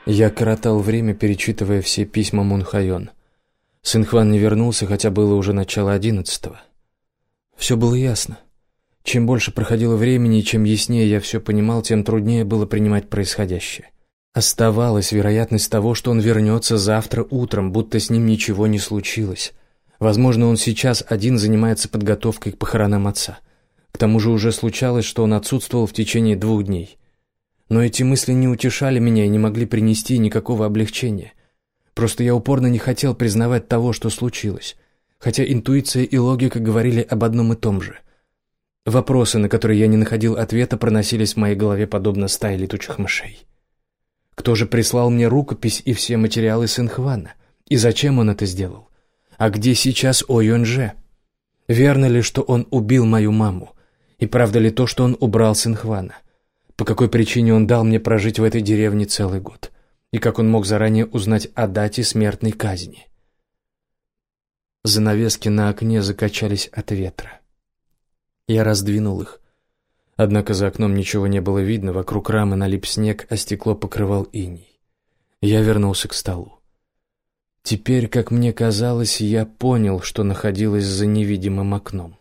Я коротал время, перечитывая все письма Мун Хайон. Сынхван не вернулся, хотя было уже начало 11-го. Все было ясно. Чем больше проходило времени и чем яснее я все понимал, тем труднее было принимать происходящее. Оставалась вероятность того, что он вернется завтра утром, будто с ним ничего не случилось. Возможно, он сейчас один занимается подготовкой к похоронам отца. К тому же уже случалось, что он отсутствовал в течение 2 дней. Но эти мысли не утешали меня и не могли принести никакого облегчения. Просто я упорно не хотел признавать того, что случилось, хотя интуиция и логика говорили об одном и том же. Вопросы, на которые я не находил ответа, проносились в моей голове подобно стае летучих мышей. Кто же прислал мне рукопись и все материалы Сынхвана? И зачем он это сделал? А где сейчас О Юнже? Верно ли, что он убил мою маму? И правда ли то, что он убрал Сынхвана? По какой причине он дал мне прожить в этой деревне целый год? И как он мог заранее узнать о дате смертной казни? Занавески на окне закачались от ветра. Я раздвинул их. Однако за окном ничего не было видно, вокруг рамы налип снег, а стекло покрывал иней. Я вернулся к столу. Теперь, как мне казалось, я понял, что находилось за невидимым окном.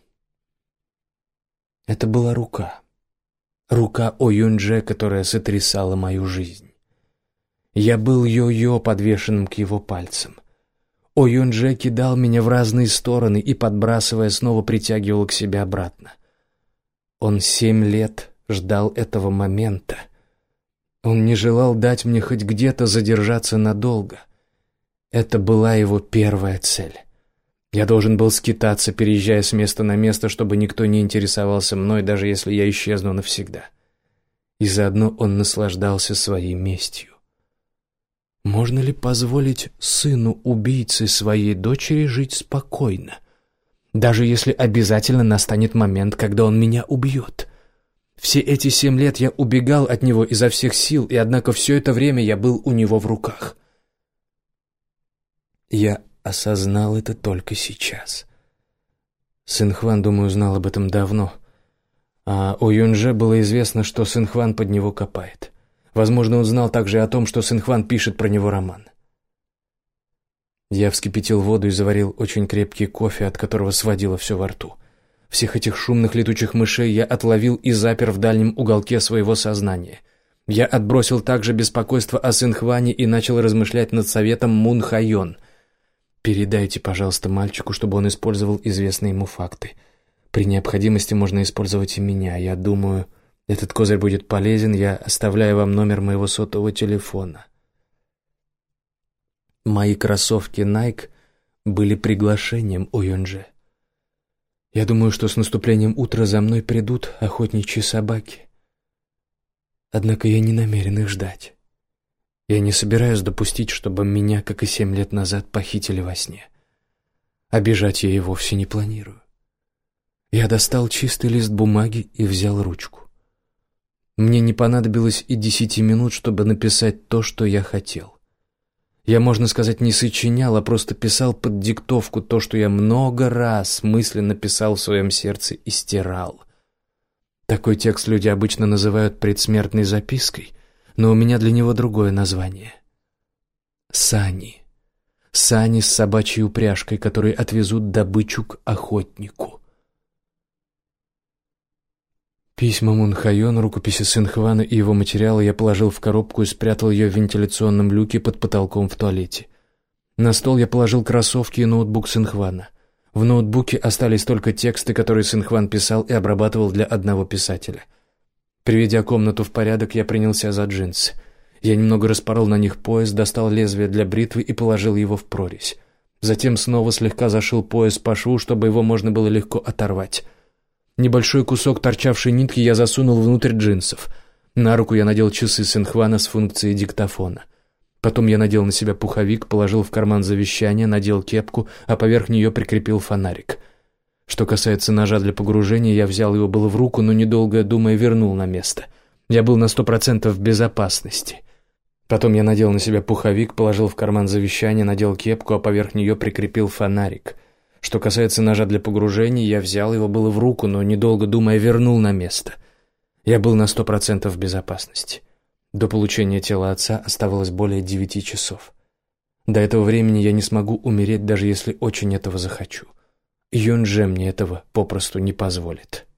Это была рука. Рука О Юнже, которая сотрясала мою жизнь. Я был йо-йо, подвешенным к его пальцам. О Юнже кидал меня в разные стороны и, подбрасывая, снова притягивал к себе обратно. Он 7 лет ждал этого момента. Он не желал дать мне хоть где-то задержаться надолго. Это была его первая цель. Я должен был скитаться, переезжая с места на место, чтобы никто не интересовался мной, даже если я исчезну навсегда. И заодно он наслаждался своей местью. Можно ли позволить сыну убийцы своей дочери жить спокойно, даже если обязательно настанет момент, когда он меня убьет? Все эти 7 лет я убегал от него изо всех сил, и однако все это время я был у него в руках. Я осознал это только сейчас. Сынхван, думаю, знал об этом давно. А О Юнже было известно, что Сынхван под него копает. Возможно, он знал также о том, что Сынхван пишет про него роман. Я вскипятил воду и заварил очень крепкий кофе, от которого сводило все во рту. Всех этих шумных летучих мышей я отловил и запер в дальнем уголке своего сознания. Я отбросил также беспокойство о Сынхване и начал размышлять над советом Мун Хайон. «Передайте, пожалуйста, мальчику, чтобы он использовал известные ему факты. При необходимости можно использовать и меня. Я думаю, этот козырь будет полезен. Я оставляю вам номер моего сотового телефона». Мои кроссовки Nike были приглашением О Юнже. Я думаю, что с наступлением утра за мной придут охотничьи собаки. Однако я не намерен их ждать. Я не собираюсь допустить, чтобы меня, как и 7 лет назад, похитили во сне. Обижать я и вовсе не планирую. Я достал чистый лист бумаги и взял ручку. Мне не понадобилось и 10 минут, чтобы написать то, что я хотел. Я, можно сказать, не сочинял, а просто писал под диктовку то, что я много раз мысленно писал в своем сердце и стирал. Такой текст люди обычно называют предсмертной запиской, но у меня для него другое название. Сани. Сани с собачьей упряжкой, которые отвезут добычу к охотнику. Письма Мун Хайон, рукописи Сынхвана и его материалы я положил в коробку и спрятал ее в вентиляционном люке под потолком в туалете. На стол я положил кроссовки и ноутбук Сынхвана. В ноутбуке остались только тексты, которые Сынхван писал и обрабатывал для одного писателя. Приведя комнату в порядок, я принялся за джинсы. Я немного распорол на них пояс, достал лезвие для бритвы и положил его в прорезь. Затем снова слегка зашил пояс по шву, чтобы его можно было легко оторвать. Небольшой кусок торчавшей нитки я засунул внутрь джинсов. На руку я надел часы Сынхвана с функцией диктофона. Потом я надел на себя пуховик, положил в карман завещание, надел кепку, а поверх нее прикрепил фонарик. Что касается ножа для погружения, я взял его было в руку, но, недолго думая, вернул на место. Я был на 100% в безопасности. Потом я надел на себя пуховик, положил в карман завещание, надел кепку, а поверх нее прикрепил фонарик. Что касается ножа для погружения, я взял его было в руку, но, недолго думая, вернул на место. Я был на 100% в безопасности. До получения тела отца оставалось более 9 часов. До этого времени я не смогу умереть, даже если очень этого захочу. Юнже мне этого попросту не позволит.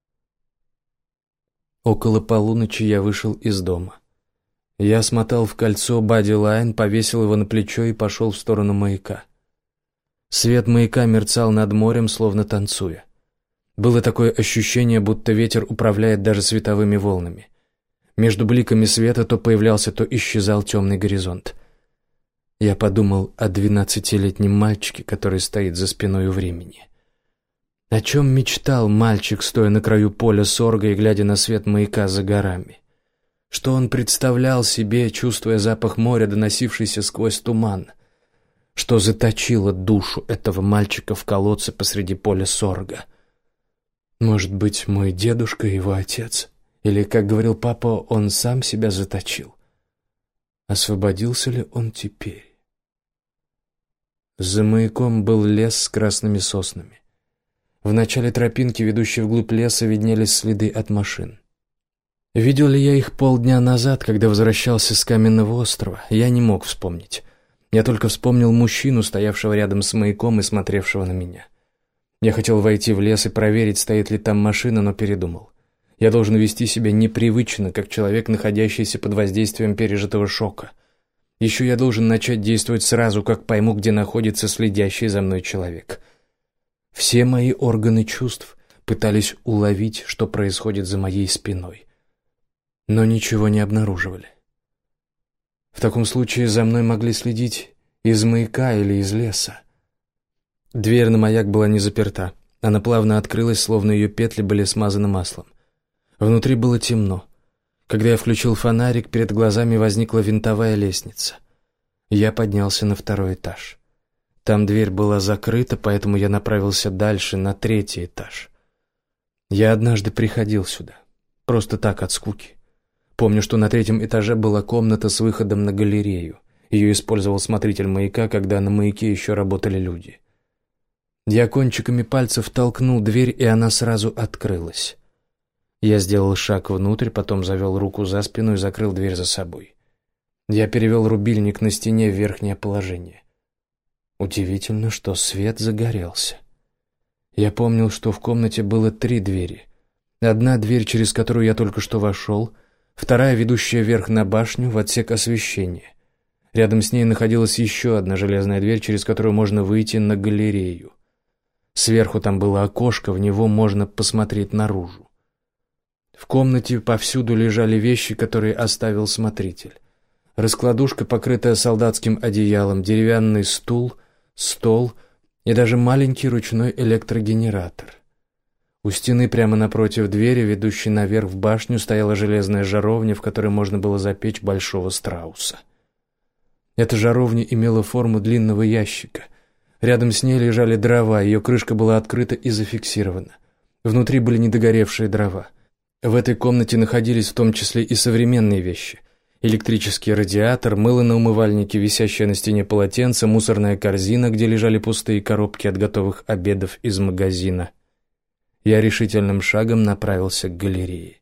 Около полуночи я вышел из дома. Я смотал в кольцо боди-лайн, повесил его на плечо и пошел в сторону маяка. Свет маяка мерцал над морем, словно танцуя. Было такое ощущение, будто ветер управляет даже световыми волнами. Между бликами света то появлялся, то исчезал темный горизонт. Я подумал о 12-летнем мальчике, который стоит за спиной у времени. О чем мечтал мальчик, стоя на краю поля сорга и глядя на свет маяка за горами? Что он представлял себе, чувствуя запах моря, доносившийся сквозь туман? Что заточило душу этого мальчика в колодце посреди поля сорга? Может быть, мой дедушка и его отец? Или, как говорил папа, он сам себя заточил? Освободился ли он теперь? За маяком был лес с красными соснами. В начале тропинки, ведущей вглубь леса, виднелись следы от машин. Видел ли я их полдня назад, когда возвращался с каменного острова? Я не мог вспомнить. Я только вспомнил мужчину, стоявшего рядом с маяком и смотревшего на меня. Я хотел войти в лес и проверить, стоит ли там машина, но передумал. Я должен вести себя непривычно, как человек, находящийся под воздействием пережитого шока. Еще я должен начать действовать сразу, как пойму, где находится следящий за мной человек. Все мои органы чувств пытались уловить, что происходит за моей спиной, но ничего не обнаруживали. В таком случае за мной могли следить из маяка или из леса. Дверь на маяк была не заперта. Она плавно открылась, словно ее петли были смазаны маслом. Внутри было темно. Когда я включил фонарик, перед глазами возникла винтовая лестница. Я поднялся на 2-й этаж. Там дверь была закрыта, поэтому я направился дальше, на 3-й этаж. Я однажды приходил сюда. Просто так, от скуки. Помню, что на 3-м этаже была комната с выходом на галерею. Ее использовал смотритель маяка, когда на маяке еще работали люди. Я кончиками пальцев толкнул дверь, и она сразу открылась. Я сделал шаг внутрь, потом завел руку за спину и закрыл дверь за собой. Я перевел рубильник на стене в верхнее положение. Удивительно, что свет загорелся. Я помнил, что в комнате было 3 двери. Одна дверь, через которую я только что вошел, вторая, ведущая вверх на башню, в отсек освещения. Рядом с ней находилась еще одна железная дверь, через которую можно выйти на галерею. Сверху там было окошко, в него можно посмотреть наружу. В комнате повсюду лежали вещи, которые оставил смотритель. Раскладушка, покрытая солдатским одеялом, деревянный стул, стол и даже маленький ручной электрогенератор. У стены прямо напротив двери, ведущей наверх в башню, стояла железная жаровня, в которой можно было запечь большого страуса. Эта жаровня имела форму длинного ящика. Рядом с ней лежали дрова, ее крышка была открыта и зафиксирована. Внутри были недогоревшие дрова. В этой комнате находились в том числе и современные вещи. Электрический радиатор, мыло на умывальнике, висящее на стене полотенце, мусорная корзина, где лежали пустые коробки от готовых обедов из магазина. Я решительным шагом направился к галерее.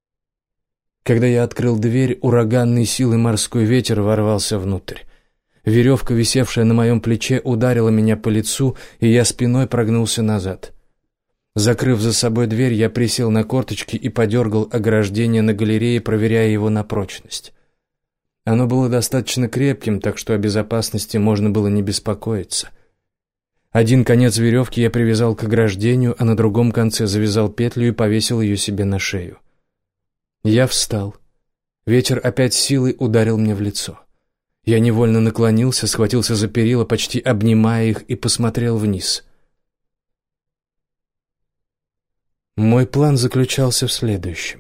Когда я открыл дверь, ураганной силы морской ветер ворвался внутрь. Веревка, висевшая на моем плече, ударила меня по лицу, и я спиной прогнулся назад. Закрыв за собой дверь, я присел на корточки и подергал ограждение на галерее, проверяя его на прочность. Оно было достаточно крепким, так что о безопасности можно было не беспокоиться. Один конец веревки я привязал к ограждению, а на другом конце завязал петлю и повесил ее себе на шею. Я встал. Ветер опять силой ударил мне в лицо. Я невольно наклонился, схватился за перила, почти обнимая их, и посмотрел вниз. Мой план заключался в следующем.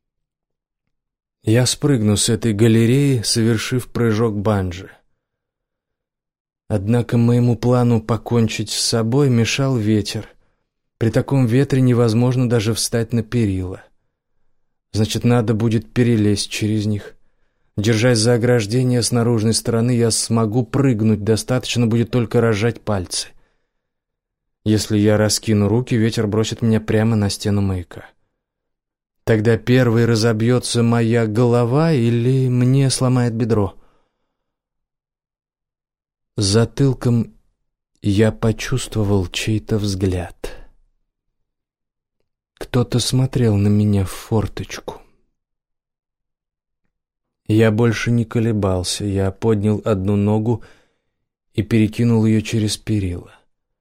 Я спрыгну с этой галереи, совершив прыжок банджи. Однако моему плану покончить с собой мешал ветер. При таком ветре невозможно даже встать на перила. Значит, надо будет перелезть через них. Держась за ограждение с наружной стороны, я смогу прыгнуть, достаточно будет только разжать пальцы. Если я раскину руки, ветер бросит меня прямо на стену маяка. Тогда первой разобьется моя голова или мне сломает бедро. Затылком я почувствовал чей-то взгляд. Кто-то смотрел на меня в форточку. Я больше не колебался, я поднял одну ногу и перекинул ее через перила.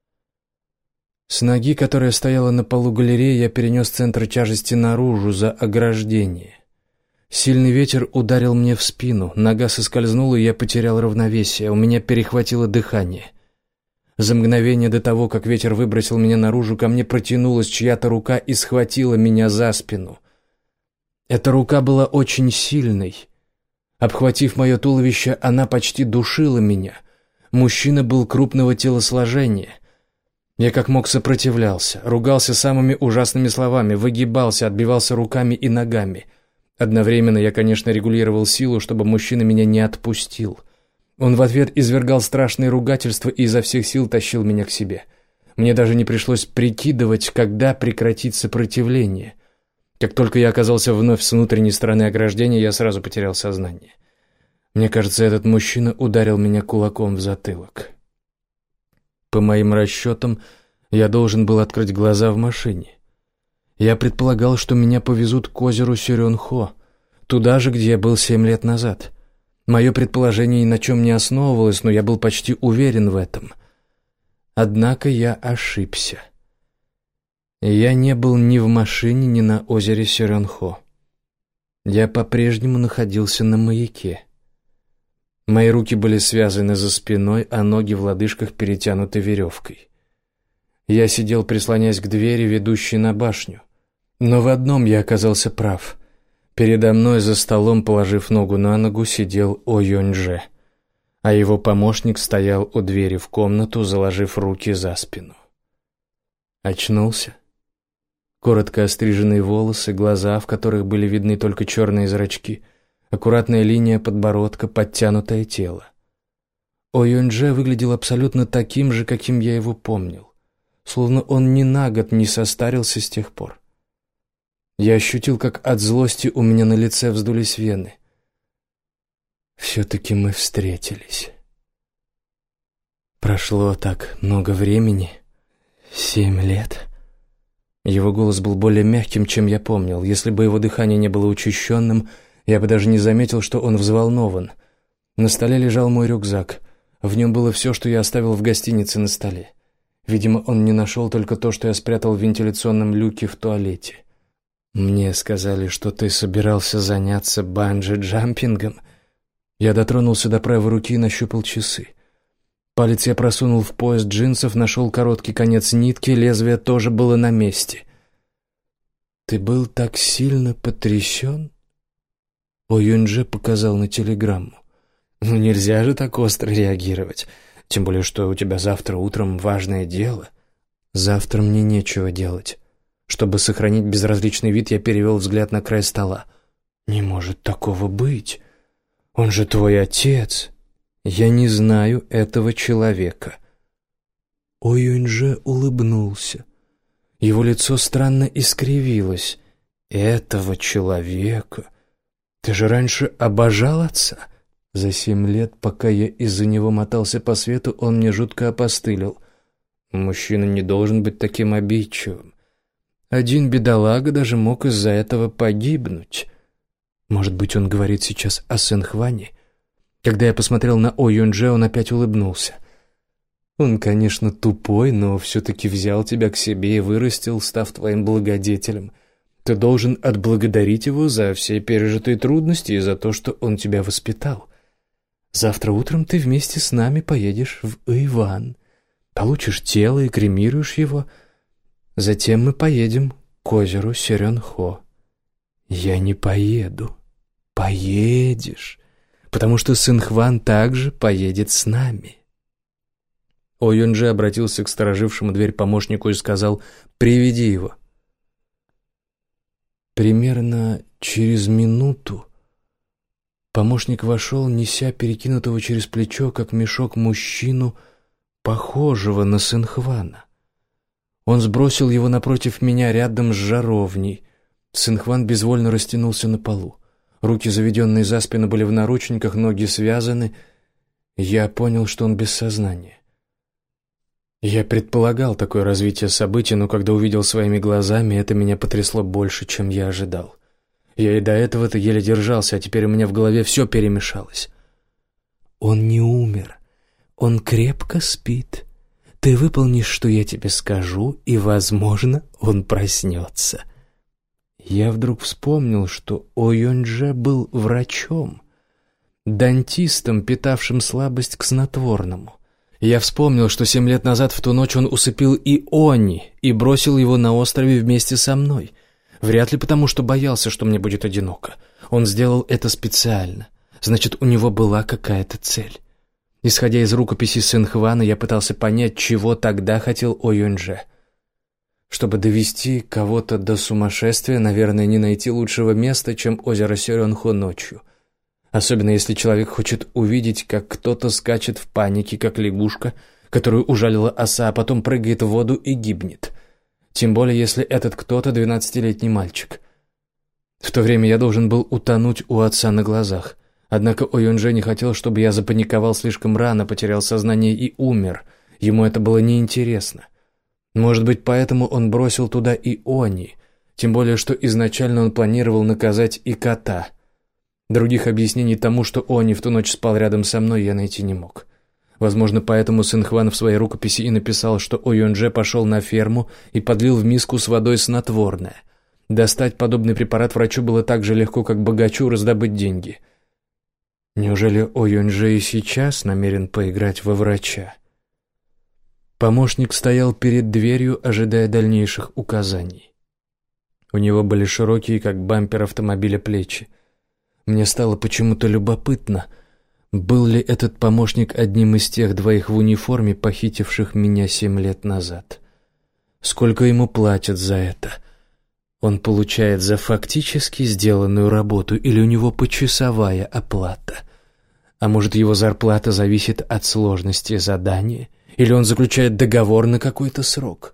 С ноги, которая стояла на полу галереи, я перенес центр тяжести наружу, за ограждение. Сильный ветер ударил мне в спину, нога соскользнула, и я потерял равновесие, у меня перехватило дыхание. За мгновение до того, как ветер выбросил меня наружу, ко мне протянулась чья-то рука и схватила меня за спину. Эта рука была очень сильной. Обхватив мое туловище, она почти душила меня. Мужчина был крупного телосложения. Я как мог сопротивлялся, ругался самыми ужасными словами, выгибался, отбивался руками и ногами. Одновременно я, конечно, регулировал силу, чтобы мужчина меня не отпустил. Он в ответ извергал страшные ругательства и изо всех сил тащил меня к себе. Мне даже не пришлось прикидывать, когда прекратить сопротивление. Как только я оказался вновь с внутренней стороны ограждения, я сразу потерял сознание. Мне кажется, этот мужчина ударил меня кулаком в затылок. По моим расчетам, я должен был открыть глаза в машине. Я предполагал, что меня повезут к озеру Сюрён-Хо, туда же, где я был 7 лет назад. Мое предположение ни на чем не основывалось, но я был почти уверен в этом. Однако я ошибся. Я не был ни в машине, ни на озере Сюрён-Хо. Я по-прежнему находился на маяке. Мои руки были связаны за спиной, а ноги в лодыжках перетянуты веревкой. Я сидел, прислоняясь к двери, ведущей на башню. Но в одном я оказался прав. Передо мной за столом, положив ногу на ногу, сидел О Юнь-Дже, а его помощник стоял у двери в комнату, заложив руки за спину. Очнулся. Коротко остриженные волосы, глаза, в которых были видны только черные зрачки, аккуратная линия подбородка, подтянутое тело. О Юнь-Дже выглядел абсолютно таким же, каким я его помнил, словно он ни на год не состарился с тех пор. Я ощутил, как от злости у меня на лице вздулись вены. Все-таки мы встретились. Прошло так много времени. 7 лет. Его голос был более мягким, чем я помнил. Если бы его дыхание не было учащенным, я бы даже не заметил, что он взволнован. На столе лежал мой рюкзак. В нем было все, что я оставил в гостинице на столе. Видимо, он не нашел только то, что я спрятал в вентиляционном люке в туалете. «Мне сказали, что ты собирался заняться банджи-джампингом». Я дотронулся до правой руки и нащупал часы. Палец я просунул в пояс джинсов, нашел короткий конец нитки, лезвие тоже было на месте. «Ты был так сильно потрясен?» О Юнь-Дже показал на телеграмму. «Ну нельзя же так остро реагировать, тем более что у тебя завтра утром важное дело». «Завтра мне нечего делать». Чтобы сохранить безразличный вид, я перевел взгляд на край стола. «Не может такого быть. Он же твой отец». «Я не знаю этого человека». О Юнь-Дже улыбнулся. Его лицо странно искривилось. «Этого человека? Ты же раньше обожал отца?» За 7 лет, пока я из-за него мотался по свету, он мне жутко опостылил. Мужчина не должен быть таким обидчивым. Один бедолага даже мог из-за этого погибнуть. Может быть, он говорит сейчас о Сэнхване? Когда я посмотрел на О Юнь-Дже, он опять улыбнулся. Он, конечно, тупой, но все-таки взял тебя к себе и вырастил, став твоим благодетелем. Ты должен отблагодарить его за все пережитые трудности и за то, что он тебя воспитал. Завтра утром ты вместе с нами поедешь в Иван, получишь тело и кремируешь его. Затем мы поедем к озеру Сюрён-Хо». «Я не поеду». «Поедешь, потому что Сэнхван также поедет с нами». О Юнь-Дже обратился к сторожившему дверь помощнику и сказал: «Приведи его». Примерно через минуту помощник вошел, неся перекинутого через плечо, как мешок, мужчину, похожего на Сэнхвана. Он сбросил его напротив меня рядом с жаровней. Цинхван безвольно растянулся на полу. Руки, заведенные за спину, были в наручниках, ноги связаны. Я понял, что он без сознания. Я предполагал такое развитие событий, но когда увидел своими глазами, это меня потрясло больше, чем я ожидал. Я и до этого-то еле держался, а теперь у меня в голове все перемешалось. «Он не умер. Он крепко спит. Ты выполнишь, что я тебе скажу, и, возможно, он проснется». Я вдруг вспомнил, что О Юнь-дже был врачом, дантистом, питавшим слабость к снотворному. Я вспомнил, что 7 лет назад в ту ночь он усыпил Иони и бросил его на острове вместе со мной. Вряд ли потому, что боялся, что мне будет одиноко. Он сделал это специально. Значит, у него была какая-то цель. Исходя из рукописи Цинхвана, я пытался понять, чего тогда хотел О Юнь-дже. Чтобы довести кого-то до сумасшествия, наверное, не найти лучшего места, чем озеро Сёрёнхо ночью. Особенно если человек хочет увидеть, как кто-то скачет в панике, как лягушка, которую ужалила оса, а потом прыгает в воду и гибнет. Тем более, если этот кто-то 12-летний мальчик. В то время я должен был утонуть у отца на глазах. Однако О Юнь-дже не хотел, чтобы я запаниковал слишком рано, потерял сознание и умер. Ему это было неинтересно. Может быть, поэтому он бросил туда Иони, тем более, что изначально он планировал наказать и кота. Других объяснений тому, что Они в ту ночь спал рядом со мной, я найти не мог. Возможно, поэтому Цинхван в своей рукописи и написал, что О Юнь-дже пошел на ферму и подлил в миску с водой снотворное. Достать подобный препарат врачу было так же легко, как богачу раздобыть деньги. Неужели О Юнь-дже и сейчас намерен поиграть во врача? Помощник стоял перед дверью, ожидая дальнейших указаний. У него были широкие, как бампер автомобиля, плечи. Мне стало почему-то любопытно, был ли этот помощник одним из тех двоих в униформе, похитивших меня 7 лет назад. Сколько ему платят за это? Он получает за фактически сделанную работу или у него почасовая оплата? А может, его зарплата зависит от сложности задания? Или он заключает договор на какой-то срок?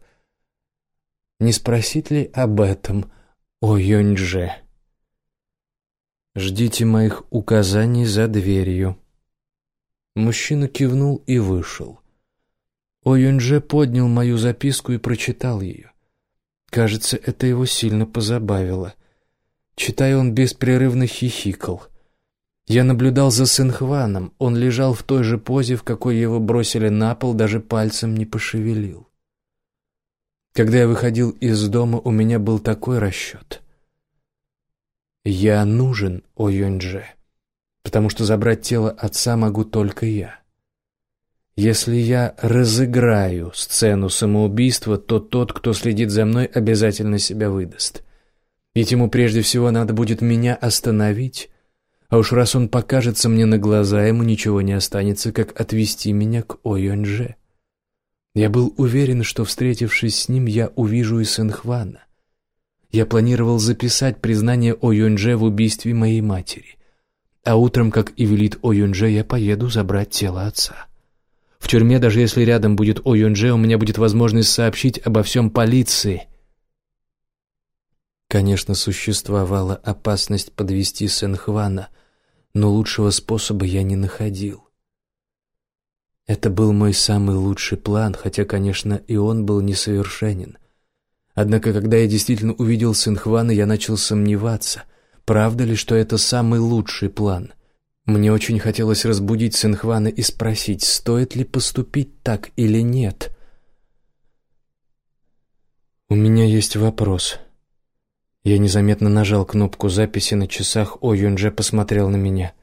Не спросить ли об этом О Юнь-дже? «Ждите моих указаний за дверью». Мужчина кивнул и вышел. О Юнь-дже поднял мою записку и прочитал ее. Кажется, это его сильно позабавило. Читая, он беспрерывно хихикал. Я наблюдал за Цинхваном. Он лежал в той же позе, в какой его бросили на пол, даже пальцем не пошевелил. Когда я выходил из дома, у меня был такой расчет. Я нужен О Юнь-дже, потому что забрать тело отца могу только я. Если я разыграю сцену самоубийства, то тот, кто следит за мной, обязательно себя выдаст. Ведь ему прежде всего надо будет меня остановить, а уж раз он покажется мне на глаза, ему ничего не останется, как отвести меня к О Юнь-дже. Я был уверен, что, встретившись с ним, я увижу и Цинхвана. Я планировал записать признание О Юнь-дже в убийстве моей матери. А утром, как и велит О Юнь-дже, я поеду забрать тело отца. В тюрьме, даже если рядом будет О Юнь-дже, у меня будет возможность сообщить обо всем полиции. Конечно, существовала опасность подвести Цинхвана, но лучшего способа я не находил. Это был мой самый лучший план, хотя, конечно, и он был несовершенен. Однако, когда я действительно увидел Цинхвана, я начал сомневаться, правда ли, что это самый лучший план. Мне очень хотелось разбудить Цинхвана и спросить, стоит ли поступить так или нет. «У меня есть вопрос». Я незаметно нажал кнопку записи на часах, О Юнь-дже посмотрел на меня.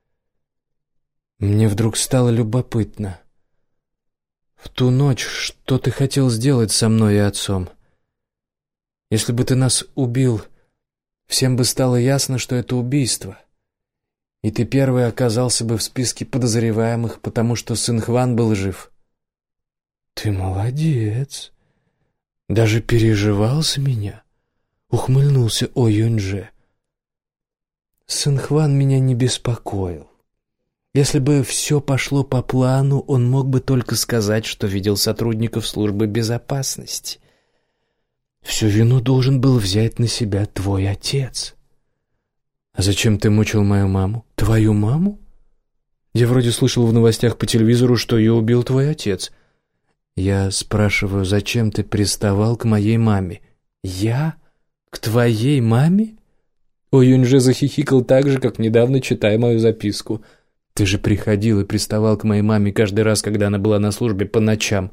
Мне вдруг стало любопытно. «В ту ночь что ты хотел сделать со мной и отцом? Если бы ты нас убил, всем бы стало ясно, что это убийство. И ты первый оказался бы в списке подозреваемых, потому что Цинхван был жив». «Ты молодец. Даже переживал за меня?» — ухмыльнулся О Юнь-дже. «Цинхван меня не беспокоил. Если бы все пошло по плану, он мог бы только сказать, что видел сотрудников службы безопасности. Всю вину должен был взять на себя твой отец. А зачем ты мучил мою маму? Твою маму? Я вроде слышал в новостях по телевизору, что ее убил твой отец. Я спрашиваю, зачем ты приставал к моей маме? Я? К твоей маме? Юньже захихикал так же, как недавно, читая мою записку. Ты же приходил и приставал к моей маме каждый раз, когда она была на службе по ночам.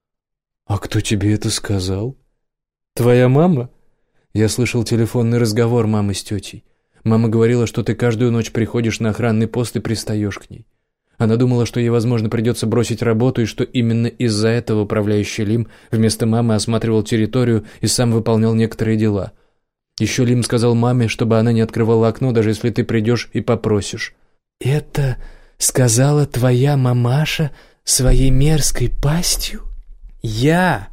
А кто тебе это сказал? Твоя мама? Я слышал телефонный разговор мамы с тетей. Мама говорила, что ты каждую ночь приходишь на охранный пост и пристаешь к ней. Она думала, что ей, возможно, придется бросить работу, и что именно из-за этого управляющий Лим вместо мамы осматривал территорию и сам выполнял некоторые дела. Еще Лим сказал маме, чтобы она не открывала окно, даже если ты придешь и попросишь. «Это сказала твоя мамаша своей мерзкой пастью? Я,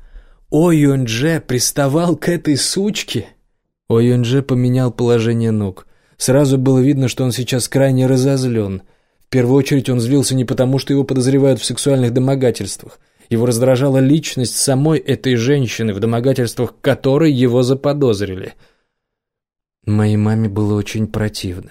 Юньже, приставал к этой сучке?» Юньже поменял положение ног. Сразу было видно, что он сейчас крайне разозлен. В первую очередь он злился не потому, что его подозревают в сексуальных домогательствах. Его раздражала личность самой этой женщины, в домогательствах которой его заподозрили. Моей маме было очень противно.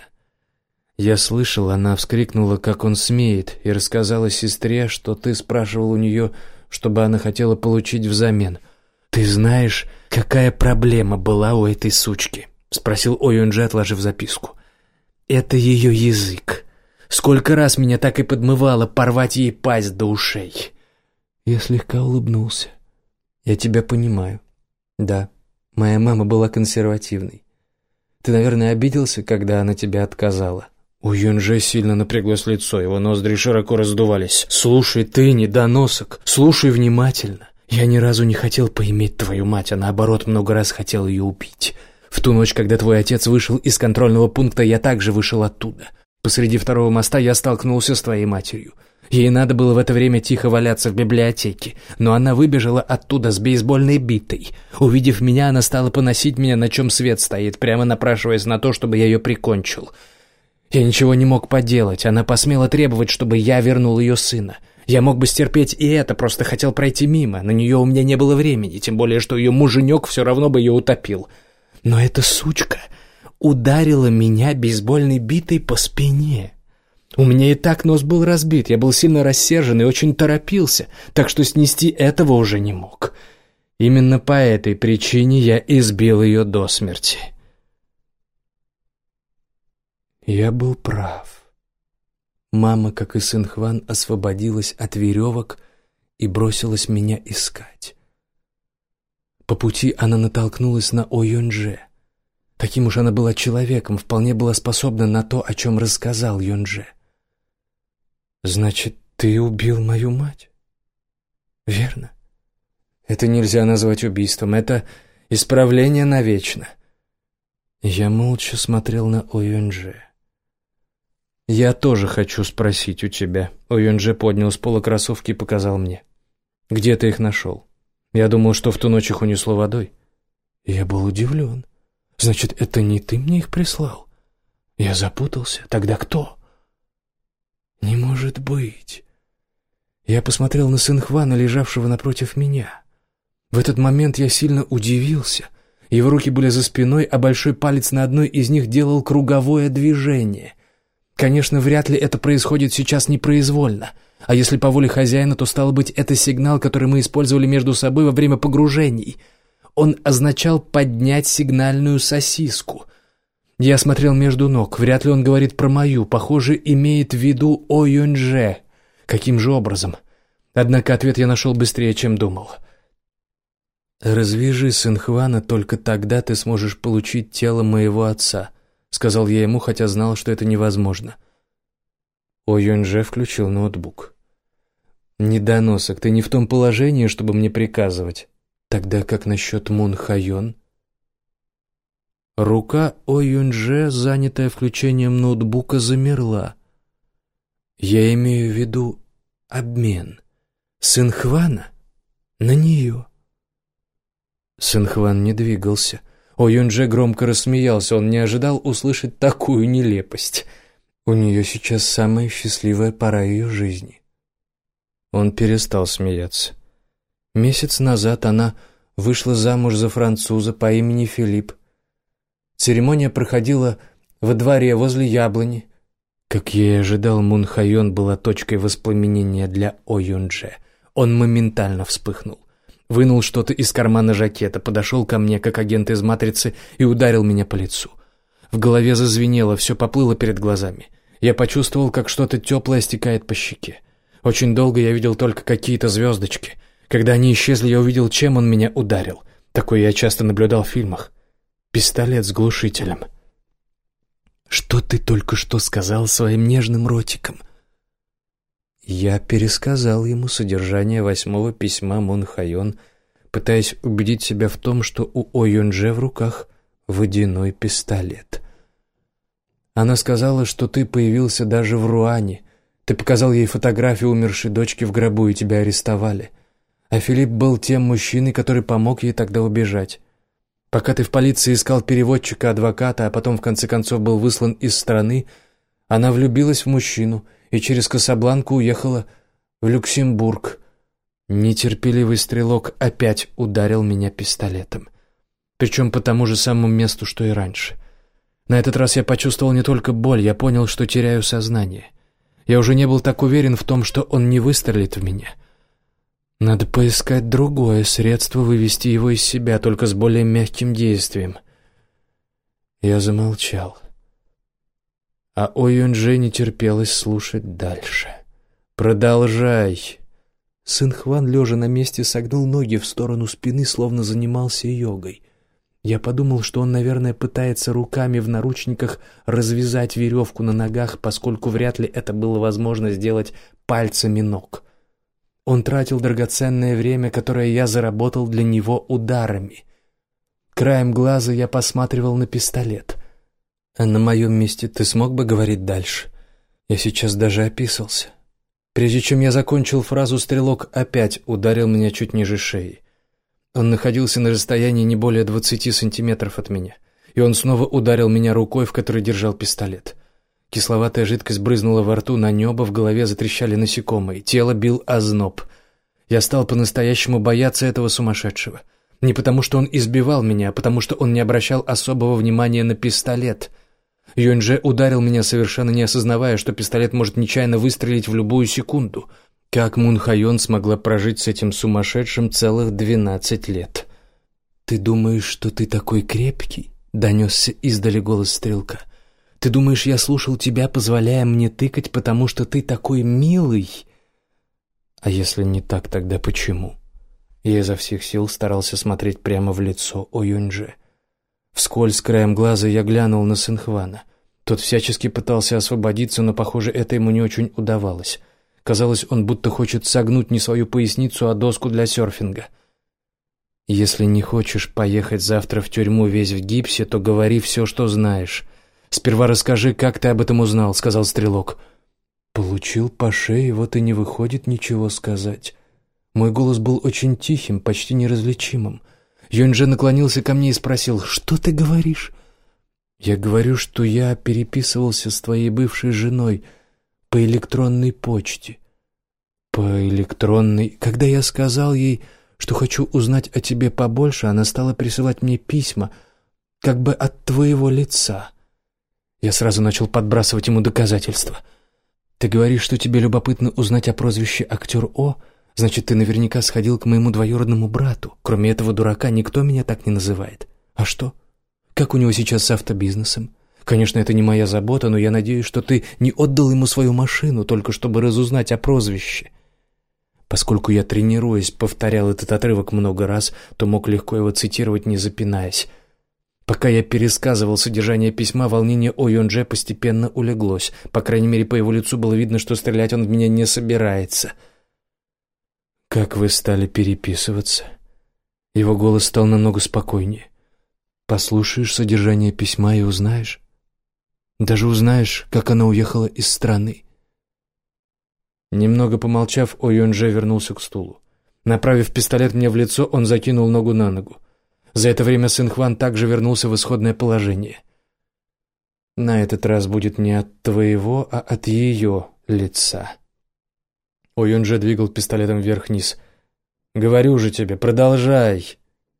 Я слышал, она вскрикнула, как он смеет, и рассказала сестре, что ты спрашивал у нее, чтобы она хотела получить взамен. «Ты знаешь, какая проблема была у этой сучки?» — спросил Юньже, отложив записку. «Это ее язык. Сколько раз меня так и подмывало порвать ей пасть до ушей». Я слегка улыбнулся. «Я тебя понимаю. Да, моя мама была консервативной. Ты, наверное, обиделся, когда она тебе отказала?» У Юньже сильно напряглось лицо, его ноздри широко раздувались. «Слушай, ты, недоносок, слушай внимательно. Я ни разу не хотел поиметь твою мать, а наоборот, много раз хотел ее убить. В ту ночь, когда твой отец вышел из контрольного пункта, я также вышел оттуда. Посреди второго моста я столкнулся с твоей матерью. Ей надо было в это время тихо валяться в библиотеке, но она выбежала оттуда с бейсбольной битой. Увидев меня, она стала поносить меня, на чем свет стоит, прямо напрашиваясь на то, чтобы я ее прикончил. Я ничего не мог поделать, она посмела требовать, чтобы я вернул ее сына. Я мог бы стерпеть и это, просто хотел пройти мимо, на нее у меня не было времени, тем более, что ее муженек все равно бы ее утопил. Но эта сучка ударила меня бейсбольной битой по спине. У меня и так нос был разбит, я был сильно рассержен и очень торопился, так что снести этого уже не мог. Именно по этой причине я избил ее до смерти. Я был прав. Мама, как и сын Хван, освободилась от веревок и бросилась меня искать. По пути она натолкнулась на Юньже. Таким уж она была человеком, вполне была способна на то, о чем рассказал Юньже. «Значит, ты убил мою мать?» «Верно. Это нельзя назвать убийством, это исправление навечно». Я молча смотрел на Юньже. «Я тоже хочу спросить у тебя». Юньже поднял с пола кроссовки и показал мне. «Где ты их нашел? Я думал, что в ту ночь их унесло водой». Я был удивлен. «Значит, это не ты мне их прислал?» Я запутался. «Тогда кто?» «Не может быть». Я посмотрел на Синхвана, лежавшего напротив меня. В этот момент я сильно удивился. Его руки были за спиной, а большой палец на одной из них делал круговое движение. Конечно, вряд ли это происходит сейчас непроизвольно. А если по воле хозяина, то, стало быть, это сигнал, который мы использовали между собой во время погружений. Он означал поднять сигнальную сосиску. Я смотрел между ног. Вряд ли он говорит про мою. Похоже, имеет в виду Юньже. Каким же образом? Однако ответ я нашел быстрее, чем думал. «Развяжи Синхвана, только тогда ты сможешь получить тело моего отца», — сказал я ему, хотя знал, что это невозможно. Юньже включил ноутбук. «Недоносок, ты не в том положении, чтобы мне приказывать. Тогда как насчет Мун Хайон?» Рука Юньже, занятая включением ноутбука, замерла. «Я имею в виду обмен. Синхвана на нее». Синхван не двигался. Юньже громко рассмеялся, он не ожидал услышать такую нелепость. У нее сейчас самая счастливая пора ее жизни. Он перестал смеяться. Месяц назад она вышла замуж за француза по имени Филипп. Церемония проходила во дворе возле яблони. Как я и ожидал, Мун Хайон была точкой воспламенения для О Юн-дже. Он моментально вспыхнул. Вынул что-то из кармана жакета, подошел ко мне, как агент из «Матрицы», и ударил меня по лицу. В голове зазвенело, все поплыло перед глазами. Я почувствовал, как что-то теплое стекает по щеке. Очень долго я видел только какие-то звездочки. Когда они исчезли, я увидел, чем он меня ударил. Такое я часто наблюдал в фильмах. Пистолет с глушителем. «Что ты только что сказал своим нежным ротиком?» Я пересказал ему содержание 8-го письма Мун Хайон, пытаясь убедить себя в том, что у О Юн-дже в руках водяной пистолет. Она сказала, что ты появился даже в Руане. Ты показал ей фотографию умершей дочки в гробу, и тебя арестовали. А Филипп был тем мужчиной, который помог ей тогда убежать. Пока ты в полиции искал переводчика, адвоката, а потом в конце концов был выслан из страны, она влюбилась в мужчину и через Касабланку уехала в Люксембург. Нетерпеливый стрелок опять ударил меня пистолетом. Причем по тому же самому месту, что и раньше. На этот раз я почувствовал не только боль, я понял, что теряю сознание. Я уже не был так уверен в том, что он не выстрелит в меня. Надо поискать другое средство вывести его из себя, только с более мягким действием. Я замолчал. А О Юн-дже не терпелось слушать дальше. «Продолжай!» Сын Хван, лежа на месте, согнул ноги в сторону спины, словно занимался йогой. Я подумал, что он, наверное, пытается руками в наручниках развязать веревку на ногах, поскольку вряд ли это было возможно сделать пальцами ног. Он тратил драгоценное время, которое я заработал для него ударами. Краем глаза я посматривал на пистолет. А на моем месте ты смог бы говорить дальше? Я сейчас даже описался. Прежде чем я закончил фразу, стрелок опять ударил меня чуть ниже шеи. Он находился на расстоянии не более 20 сантиметров от меня, и он снова ударил меня рукой, в которой держал пистолет. Кисловатая жидкость брызнула во рту, на небо, в голове затрещали насекомые, тело бил озноб. Я стал по-настоящему бояться этого сумасшедшего. Не потому, что он избивал меня, а потому, что он не обращал особого внимания на пистолет. Юн-дже ударил меня, совершенно не осознавая, что пистолет может нечаянно выстрелить в любую секунду. Как Мун Хайон смогла прожить с этим сумасшедшим целых 12 лет? «Ты думаешь, что ты такой крепкий?» — донесся издали голос стрелка. «Ты думаешь, я слушал тебя, позволяя мне тыкать, потому что ты такой милый?» «А если не так, тогда почему?» Я изо всех сил старался смотреть прямо в лицо О Юн-дже. Вскользь краем глаза я глянул на Синхвана. Тот всячески пытался освободиться, но, похоже, это ему не очень удавалось. Казалось, он будто хочет согнуть не свою поясницу, а доску для серфинга. «Если не хочешь поехать завтра в тюрьму весь в гипсе, то говори все, что знаешь. Сперва расскажи, как ты об этом узнал», — сказал стрелок. «Получил по шее, вот и не выходит ничего сказать». Мой голос был очень тихим, почти неразличимым. Юн-дже наклонился ко мне и спросил: «Что ты говоришь?» «Я говорю, что я переписывался с твоей бывшей женой по электронной почте». «По электронной...» Когда я сказал ей, что хочу узнать о тебе побольше, она стала присылать мне письма, как бы от твоего лица. Я сразу начал подбрасывать ему доказательства. «Ты говоришь, что тебе любопытно узнать о прозвище «Актер О»? Значит, ты наверняка сходил к моему двоюродному брату. Кроме этого дурака никто меня так не называет. А что? Как у него сейчас с автобизнесом? Конечно, это не моя забота, но я надеюсь, что ты не отдал ему свою машину, только чтобы разузнать о прозвище». Поскольку я, тренируясь, повторял этот отрывок много раз, то мог легко его цитировать, не запинаясь. Пока я пересказывал содержание письма, волнение О Юн-дже постепенно улеглось. По крайней мере, по его лицу было видно, что стрелять он в меня не собирается. «Как вы стали переписываться?» Его голос стал намного спокойнее. «Послушаешь содержание письма и узнаешь. Даже узнаешь, как она уехала из страны». Немного помолчав, О Юн-дже вернулся к стулу. Направив пистолет мне в лицо, он закинул ногу на ногу. За это время Синхван также вернулся в исходное положение. «На этот раз будет не от твоего, а от ее лица». О Юн-дже двигал пистолетом вверх-вниз. «Говорю же тебе, продолжай!»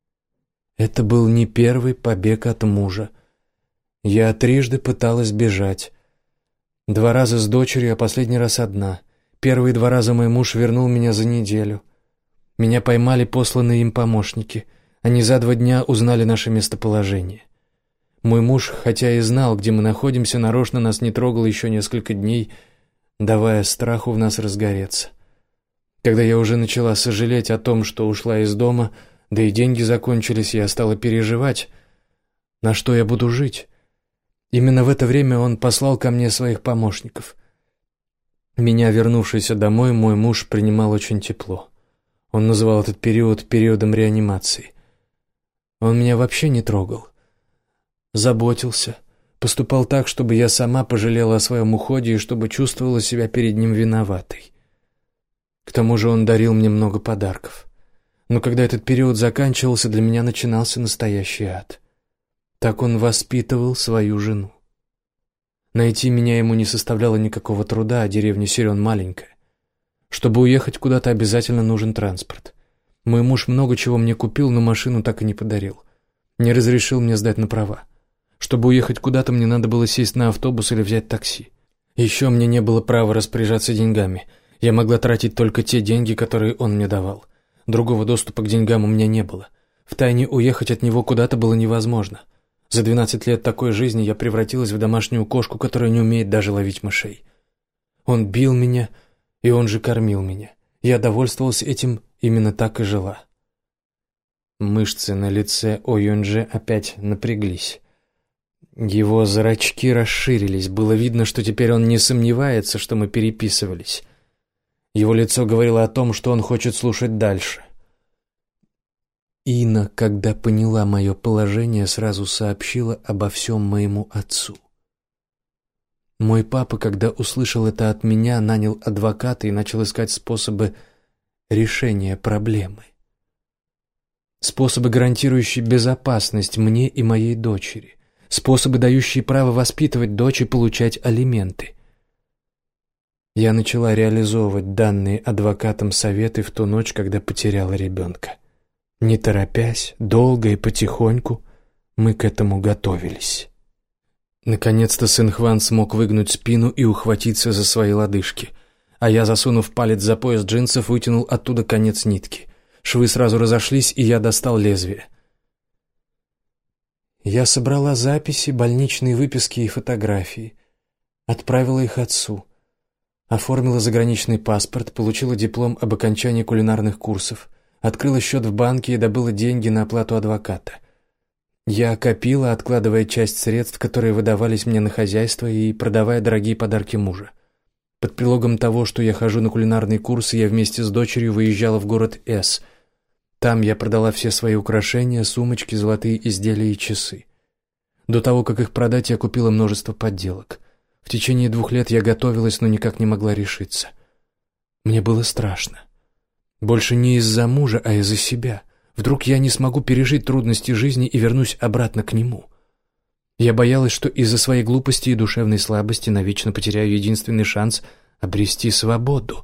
Это был не первый побег от мужа. Я трижды пыталась бежать. 2 раза с дочерью, а последний раз одна. Первые 2 раза мой муж вернул меня за неделю. Меня поймали посланные им помощники. Они за 2 дня узнали наше местоположение. Мой муж, хотя и знал, где мы находимся, нарочно нас не трогал еще несколько дней, давая страху в нас разгореться. Когда я уже начала сожалеть о том, что ушла из дома, да и деньги закончились, я стала переживать, на что я буду жить. Именно в это время он послал ко мне своих помощников. Меня, вернувшийся домой, мой муж принимал очень тепло. Он называл этот период периодом реанимации. Он меня вообще не трогал. Заботился, поступал так, чтобы я сама пожалела о своем уходе и чтобы чувствовала себя перед ним виноватой. К тому же он дарил мне много подарков. Но когда этот период заканчивался, для меня начинался настоящий ад. Так он воспитывал свою жену. Найти меня ему не составляло никакого труда, а деревня Сирен маленькая. Чтобы уехать куда-то, обязательно нужен транспорт. Мой муж много чего мне купил, но машину так и не подарил. Не разрешил мне сдать на права. Чтобы уехать куда-то, мне надо было сесть на автобус или взять такси. Еще мне не было права распоряжаться деньгами. Я могла тратить только те деньги, которые он мне давал. Другого доступа к деньгам у меня не было. Втайне уехать от него куда-то было невозможно. За 12 лет такой жизни я превратилась в домашнюю кошку, которая не умеет даже ловить мышей. Он бил меня, и он же кормил меня. Я довольствовалась этим, именно так и жила. Мышцы на лице О Юньже опять напряглись. Его зрачки расширились, было видно, что теперь он не сомневается, что мы переписывались. Его лицо говорило о том, что он хочет слушать дальше. Ина, когда поняла мое положение, сразу сообщила обо всем моему отцу. Мой папа, когда услышал это от меня, нанял адвоката и начал искать способы решения проблемы. Способы, гарантирующие безопасность мне и моей дочери. Способы, дающие право воспитывать дочь и получать алименты. Я начала реализовывать данные адвокатом советы в ту ночь, когда потеряла ребенка. Не торопясь, долго и потихоньку мы к этому готовились. Наконец-то Синхван смог выгнуть спину и ухватиться за свои лодыжки, а я, засунув палец за пояс джинсов, вытянул оттуда конец нитки. Швы сразу разошлись, и я достал лезвие. Я собрала записи, больничные выписки и фотографии, отправила их отцу, оформила заграничный паспорт, получила диплом об окончании кулинарных курсов, открыла счет в банке и добыла деньги на оплату адвоката. Я копила, откладывая часть средств, которые выдавались мне на хозяйство, и продавая дорогие подарки мужа. Под предлогом того, что я хожу на кулинарные курсы, я вместе с дочерью выезжала в город С. Там я продала все свои украшения, сумочки, золотые изделия и часы. До того, как их продать, я купила множество подделок. В течение 2 лет я готовилась, но никак не могла решиться. Мне было страшно. Больше не из-за мужа, а из-за себя. Вдруг я не смогу пережить трудности жизни и вернусь обратно к нему. Я боялась, что из-за своей глупости и душевной слабости навечно потеряю единственный шанс обрести свободу.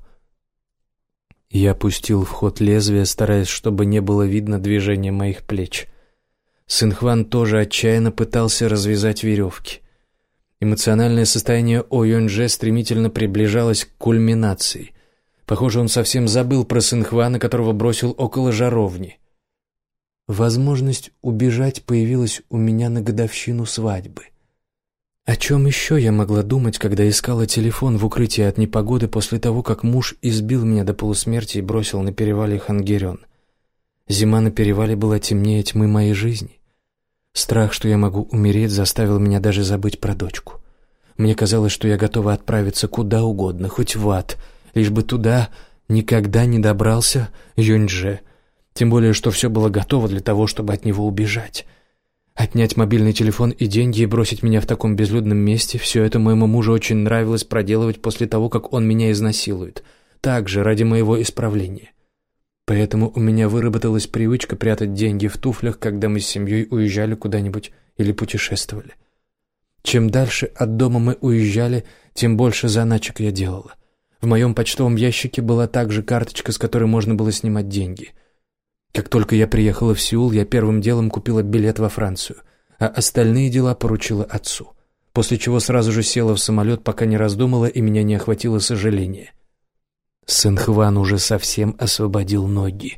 Я пустил в ход лезвие, стараясь, чтобы не было видно движения моих плеч. Синхван тоже отчаянно пытался развязать веревки. Эмоциональное состояние О Юньже стремительно приближалось к кульминации. Похоже, он совсем забыл про Синхвана, которого бросил около жаровни. Возможность убежать появилась у меня на годовщину свадьбы. О чем еще я могла думать, когда искала телефон в укрытии от непогоды после того, как муж избил меня до полусмерти и бросил на перевале Хангерен? Зима на перевале была темнее тьмы моей жизни. Страх, что я могу умереть, заставил меня даже забыть про дочку. Мне казалось, что я готова отправиться куда угодно, хоть в ад, лишь бы туда никогда не добрался Юньже. Тем более, что все было готово для того, чтобы от него убежать. Отнять мобильный телефон и деньги и бросить меня в таком безлюдном месте — все это моему мужу очень нравилось проделывать после того, как он меня изнасилует. Также ради моего исправления. Поэтому у меня выработалась привычка прятать деньги в туфлях, когда мы с семьей уезжали куда-нибудь или путешествовали. Чем дальше от дома мы уезжали, тем больше заначек я делала. В моем почтовом ящике была также карточка, с которой можно было снимать деньги. Как только я приехала в Сеул, я первым делом купила билет во Францию, а остальные дела поручила отцу, после чего сразу же села в самолет, пока не раздумала и меня не охватило сожаление. Сэнхван уже совсем освободил ноги.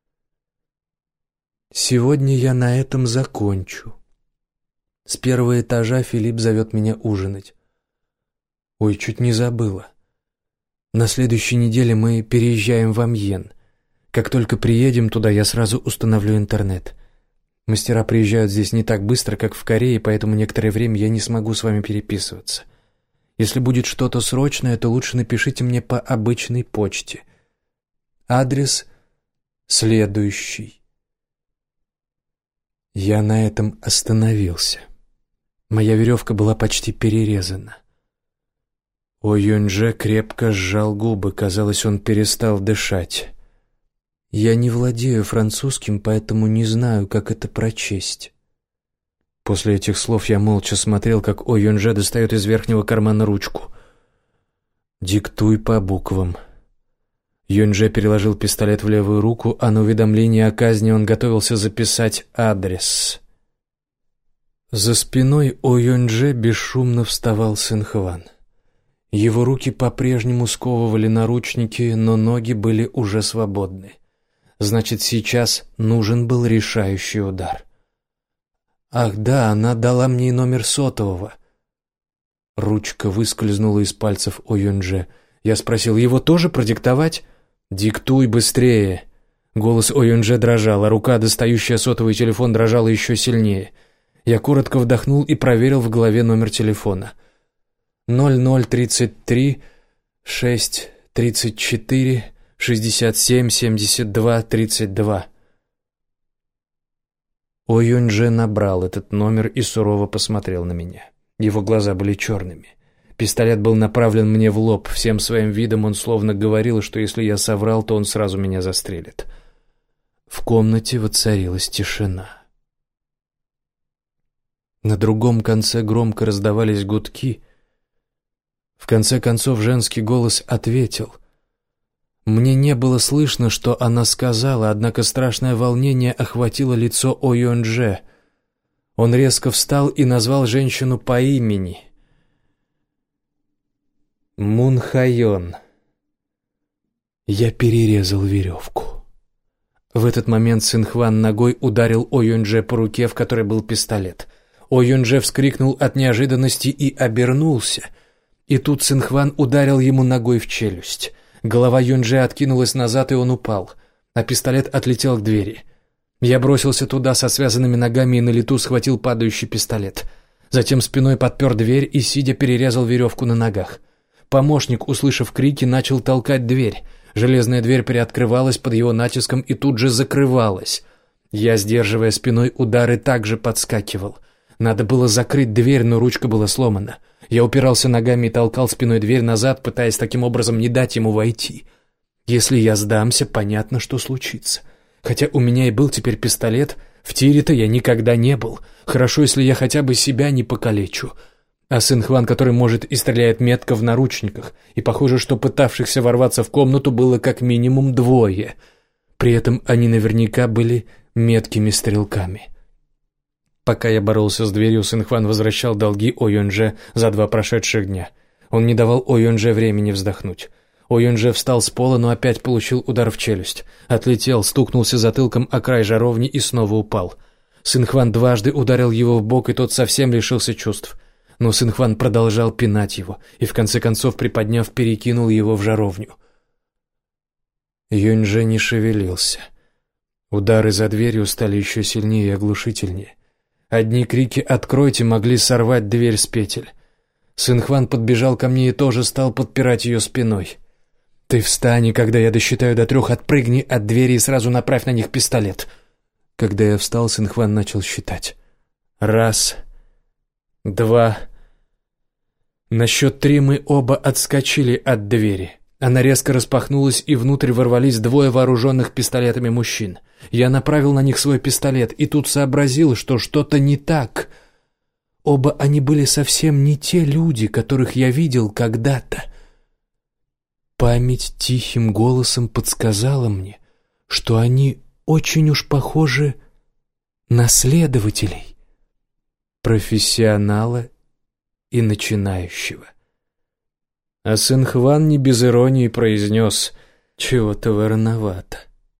Сегодня я на этом закончу. С первого этажа Филипп зовет меня ужинать. Ой, чуть не забыла. На следующей неделе мы переезжаем в Амьен. Как только приедем туда, я сразу установлю интернет. Мастера приезжают здесь не так быстро, как в Корее, поэтому некоторое время я не смогу с вами переписываться. Если будет что-то срочное, то лучше напишите мне по обычной почте. Адрес следующий. Я на этом остановился. Моя веревка была почти перерезана. О Юньже крепко сжал губы, казалось, он перестал дышать. Я не владею французским, поэтому не знаю, как это прочесть. После этих слов я молча смотрел, как О Юньже достает из верхнего кармана ручку. «Диктуй по буквам». Юньже переложил пистолет в левую руку, а на уведомление о казни он готовился записать адрес. За спиной О Юньже бесшумно вставал Сэнхван. Его руки по-прежнему сковывали наручники, но ноги были уже свободны. Значит, сейчас нужен был решающий удар. Ах да, она дала мне и номер сотового. Ручка выскользнула из пальцев О Юньже. Я спросил: его тоже продиктовать? «Диктуй быстрее!» Голос О Юньже дрожал, а рука, достающая сотовый телефон, дрожала еще сильнее. Я коротко вдохнул и проверил в голове номер телефона. 0033 634 67 72 32. О Юньже набрал этот номер и сурово посмотрел на меня. Его глаза были черными. Пистолет был направлен мне в лоб. Всем своим видом он словно говорил, что если я соврал, то он сразу меня застрелит. В комнате воцарилась тишина. На другом конце громко раздавались гудки. В конце концов женский голос ответил. Мне не было слышно, что она сказала, однако страшное волнение охватило лицо О Юньже. Он резко встал и назвал женщину по имени. Мунхайон. Я перерезал веревку. В этот момент Сэнхван ногой ударил О Юньже по руке, в которой был пистолет. О Юньже вскрикнул от неожиданности и обернулся. И тут Сэнхван ударил ему ногой в челюсть. Голова Юньже откинулась назад, и он упал, а пистолет отлетел к двери. Я бросился туда со связанными ногами и на лету схватил падающий пистолет. Затем спиной подпер дверь и, сидя, перерезал веревку на ногах. Помощник, услышав крики, начал толкать дверь. Железная дверь приоткрывалась под его натиском и тут же закрывалась. Я, сдерживая спиной удары, также подскакивал. Надо было закрыть дверь, но ручка была сломана. Я упирался ногами и толкал спиной дверь назад, пытаясь таким образом не дать ему войти. Если я сдамся, понятно, что случится. Хотя у меня и был теперь пистолет, в тире-то я никогда не был. Хорошо, если я хотя бы себя не покалечу. А Сэнхван, который может и стреляет метко в наручниках, и похоже, что пытавшихся ворваться в комнату было как минимум двое. При этом они наверняка были меткими стрелками. Пока я боролся с дверью, Сэнхван возвращал долги О Юньже за 2 прошедших дня. Он не давал О Юньже времени вздохнуть. О Юньже встал с пола, но опять получил удар в челюсть. Отлетел, стукнулся затылком о край жаровни и снова упал. Сэнхван дважды ударил его в бок, и тот совсем лишился чувств. Но Сэнхван продолжал пинать его и, в конце концов, приподняв, перекинул его в жаровню. Юньже не шевелился. Удары за дверью стали еще сильнее и оглушительнее. Одни крики «Откройте!» могли сорвать дверь с петель. Сэнхван подбежал ко мне и тоже стал подпирать ее спиной. «Ты встань, и когда я досчитаю до 3, отпрыгни от двери и сразу направь на них пистолет». Когда я встал, Сэнхван начал считать. 1, 2. На счет 3 мы оба отскочили от двери. Она резко распахнулась, и внутрь ворвались 2 вооруженных пистолетами мужчин. Я направил на них свой пистолет, и тут сообразил, что что-то не так. Оба они были совсем не те люди, которых я видел когда-то. Память тихим голосом подсказала мне, что они очень уж похожи на следователей, профессионала и начинающего. А Синхван не без иронии произнес: «Чего-то вы рановато».